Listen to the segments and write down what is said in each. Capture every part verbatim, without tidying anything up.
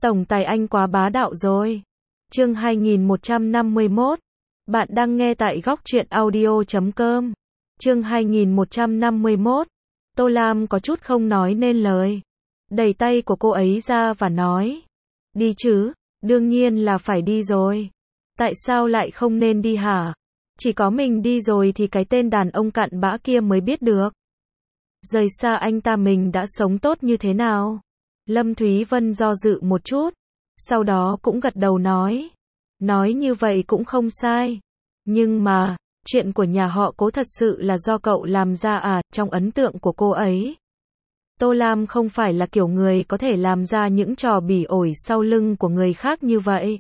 Tổng tài anh quá bá đạo rồi. Chương hai nghìn một trăm năm mươi mốt. Bạn đang nghe tại góc truyện audio chấm com. Chương hai nghìn một trăm năm mươi mốt. Tô Lam có chút không nói nên lời. Đẩy tay của cô ấy ra và nói. Đi chứ, đương nhiên là phải đi rồi. Tại sao lại không nên đi hả? Chỉ có mình đi rồi thì cái tên đàn ông cặn bã kia mới biết được. Rời xa anh ta mình đã sống tốt như thế nào? Lâm Thúy Vân do dự một chút, sau đó cũng gật đầu nói. Nói như vậy cũng không sai. Nhưng mà, chuyện của nhà họ Cố thật sự là do cậu làm ra à, trong ấn tượng của cô ấy. Tô Lam không phải là kiểu người có thể làm ra những trò bỉ ổi sau lưng của người khác như vậy.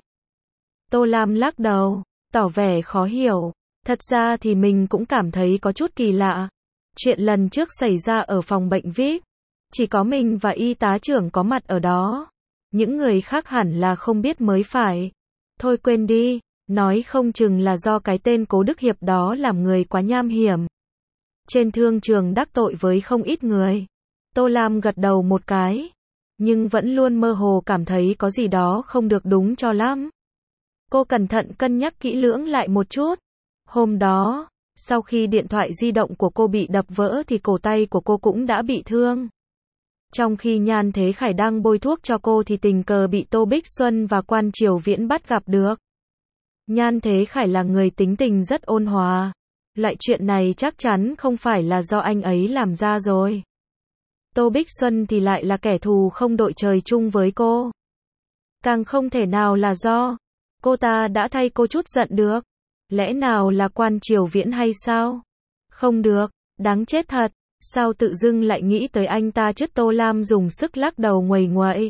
Tô Lam lắc đầu, tỏ vẻ khó hiểu. Thật ra thì mình cũng cảm thấy có chút kỳ lạ. Chuyện lần trước xảy ra ở phòng bệnh vi ai pi, chỉ có mình và y tá trưởng có mặt ở đó. Những người khác hẳn là không biết mới phải. Thôi quên đi, nói không chừng là do cái tên Cố Đức Hiệp đó làm người quá nham hiểm. Trên thương trường đắc tội với không ít người. Tô Lam gật đầu một cái, nhưng vẫn luôn mơ hồ cảm thấy có gì đó không được đúng cho lắm. Cô cẩn thận cân nhắc kỹ lưỡng lại một chút. Hôm đó, sau khi điện thoại di động của cô bị đập vỡ thì cổ tay của cô cũng đã bị thương. Trong khi Nhan Thế Khải đang bôi thuốc cho cô thì tình cờ bị Tô Bích Xuân và Quan Triều Viễn bắt gặp được. Nhan Thế Khải là người tính tình rất ôn hòa. Loại chuyện này chắc chắn không phải là do anh ấy làm ra rồi. Tô Bích Xuân thì lại là kẻ thù không đội trời chung với cô. Càng không thể nào là do cô ta đã thay cô chút giận được. Lẽ nào là Quan Triều Viễn hay sao? Không được, đáng chết thật. Sao tự dưng lại nghĩ tới anh ta chứ? Tô Lam dùng sức lắc đầu nguầy nguậy.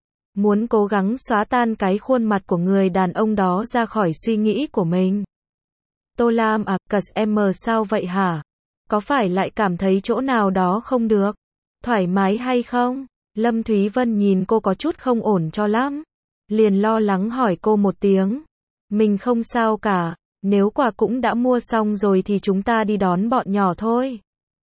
Muốn cố gắng xóa tan cái khuôn mặt của người đàn ông đó ra khỏi suy nghĩ của mình. Tô Lam à, cờ em sao vậy hả? Có phải lại cảm thấy chỗ nào đó không được? Thoải mái hay không? Lâm Thúy Vân nhìn cô có chút không ổn cho lắm. Liền lo lắng hỏi cô một tiếng. Mình không sao cả, nếu quà cũng đã mua xong rồi thì chúng ta đi đón bọn nhỏ thôi.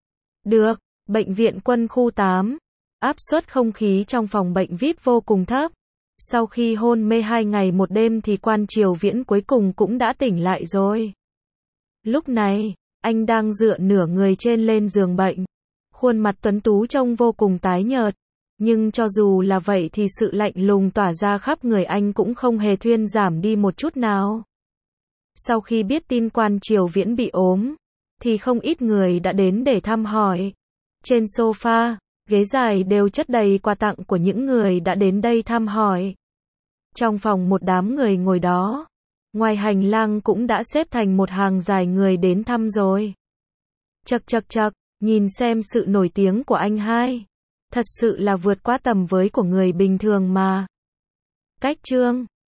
Được, bệnh viện Quân khu tám. Áp suất không khí trong phòng bệnh vi ai pi vô cùng thấp. Sau khi hôn mê hai ngày một đêm thì Quan Triều Viễn cuối cùng cũng đã tỉnh lại rồi. Lúc này, anh đang dựa nửa người trên lên giường bệnh. Khuôn mặt tuấn tú trông vô cùng tái nhợt. Nhưng cho dù là vậy thì sự lạnh lùng tỏa ra khắp người anh cũng không hề thuyên giảm đi một chút nào. Sau khi biết tin Quan Triều Viễn bị ốm, thì không ít người đã đến để thăm hỏi. Trên sofa, ghế dài đều chất đầy quà tặng của những người đã đến đây thăm hỏi. Trong phòng một đám người ngồi đó, ngoài hành lang cũng đã xếp thành một hàng dài người đến thăm rồi. Chậc chậc chậc, nhìn xem sự nổi tiếng của anh hai. Thật sự là vượt quá tầm với của người bình thường mà. Cách chương